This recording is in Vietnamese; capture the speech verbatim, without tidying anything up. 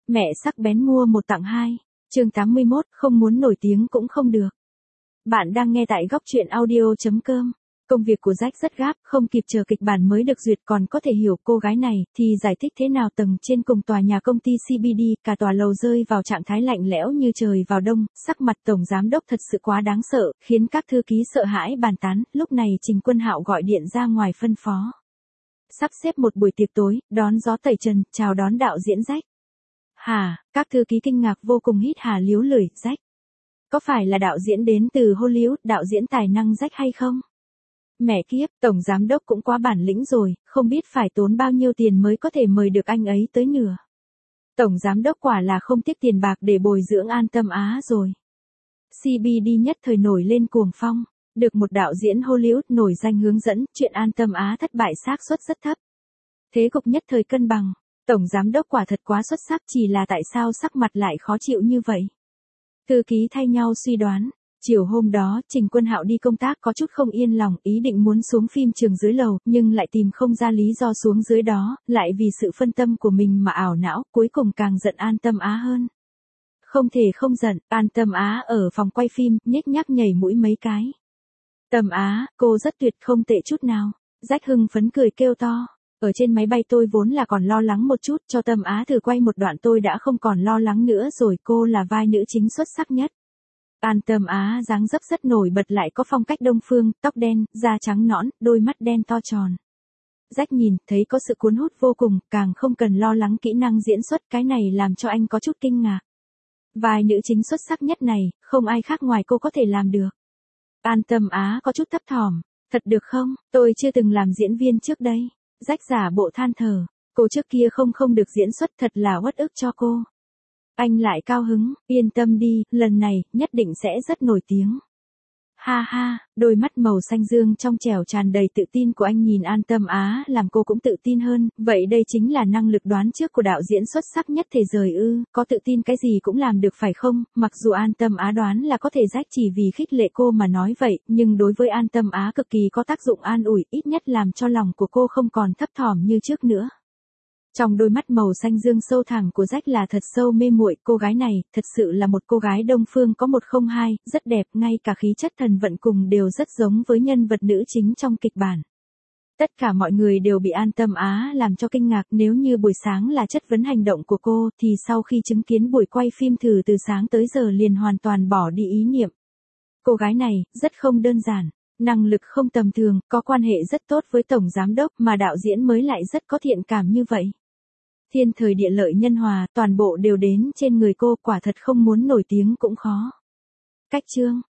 Mẹ sắc bén mua một tặng hai. Chương tám mươi mốt, không muốn nổi tiếng cũng không được. Bạn đang nghe tại góc truyện audio chấm com. Công việc của Jack rất gấp, không kịp chờ kịch bản mới được duyệt còn có thể hiểu cô gái này thì giải thích thế nào. Tầng trên cùng tòa nhà công ty xê bê đê, cả tòa lầu rơi vào trạng thái lạnh lẽo như trời vào đông, sắc mặt tổng giám đốc thật sự quá đáng sợ, khiến các thư ký sợ hãi bàn tán. Lúc này Trình Quân Hạo gọi điện ra ngoài phân phó. Sắp xếp một buổi tiệc tối, đón gió tẩy trần, chào đón đạo diễn Jack. Hả, các thư ký kinh ngạc vô cùng hít hà líu lưỡi. Jack? Có phải là đạo diễn đến từ Hollywood, đạo diễn tài năng Jack hay không? Mẹ kiếp, tổng giám đốc cũng quá bản lĩnh rồi, không biết phải tốn bao nhiêu tiền mới có thể mời được anh ấy tới nửa. Tổng giám đốc quả là không tiếc tiền bạc để bồi dưỡng An Tâm Á rồi. xê bê đê nhất thời nổi lên cuồng phong, được một đạo diễn Hollywood nổi danh hướng dẫn, chuyện An Tâm Á thất bại xác suất rất thấp. Thế cục nhất thời cân bằng, tổng giám đốc quả thật quá xuất sắc, chỉ là tại sao sắc mặt lại khó chịu như vậy. Thư ký thay nhau suy đoán. Chiều hôm đó, Trình Quân Hạo đi công tác có chút không yên lòng, ý định muốn xuống phim trường dưới lầu, nhưng lại tìm không ra lý do xuống dưới đó, lại vì sự phân tâm của mình mà ảo não, cuối cùng càng giận An Tâm Á hơn. Không thể không giận, An Tâm Á ở phòng quay phim, nhếch nhác nhảy mũi mấy cái. Tâm Á, cô rất tuyệt, không tệ chút nào. Jack hưng phấn cười kêu to. Ở trên máy bay tôi vốn là còn lo lắng một chút, cho Tâm Á thử quay một đoạn tôi đã không còn lo lắng nữa rồi, cô là vai nữ chính xuất sắc nhất. An Tâm Á dáng dấp rất nổi bật, lại có phong cách đông phương, tóc đen, da trắng nõn, đôi mắt đen to tròn. Jack nhìn, thấy có sự cuốn hút vô cùng, càng không cần lo lắng kỹ năng diễn xuất, cái này làm cho anh có chút kinh ngạc. Vai nữ chính xuất sắc nhất này, không ai khác ngoài cô có thể làm được. An Tâm Á có chút thấp thỏm, thật được không, tôi chưa từng làm diễn viên trước đây. Jack giả bộ than thở, cô trước kia không không được diễn xuất, thật là uất ức cho cô. Anh lại cao hứng, yên tâm đi, lần này, nhất định sẽ rất nổi tiếng. Ha ha, đôi mắt màu xanh dương trong trẻo tràn đầy tự tin của anh nhìn An Tâm Á làm cô cũng tự tin hơn, vậy đây chính là năng lực đoán trước của đạo diễn xuất sắc nhất thế giới ư, có tự tin cái gì cũng làm được phải không, mặc dù An Tâm Á đoán là có thể Jack chỉ vì khích lệ cô mà nói vậy, nhưng đối với An Tâm Á cực kỳ có tác dụng an ủi, ít nhất làm cho lòng của cô không còn thấp thỏm như trước nữa. Trong đôi mắt màu xanh dương sâu thẳm của Jack là thật sâu mê muội, cô gái này, thật sự là một cô gái đông phương có một không hai, rất đẹp, ngay cả khí chất thần vận cùng đều rất giống với nhân vật nữ chính trong kịch bản. Tất cả mọi người đều bị An Tâm Á làm cho kinh ngạc, nếu như buổi sáng là chất vấn hành động của cô, thì sau khi chứng kiến buổi quay phim thử từ sáng tới giờ liền hoàn toàn bỏ đi ý niệm. Cô gái này, rất không đơn giản. Năng lực không tầm thường, có quan hệ rất tốt với tổng giám đốc mà đạo diễn mới lại rất có thiện cảm như vậy. Thiên thời địa lợi nhân hòa, toàn bộ đều đến trên người cô, quả thật không muốn nổi tiếng cũng khó. Cách chương,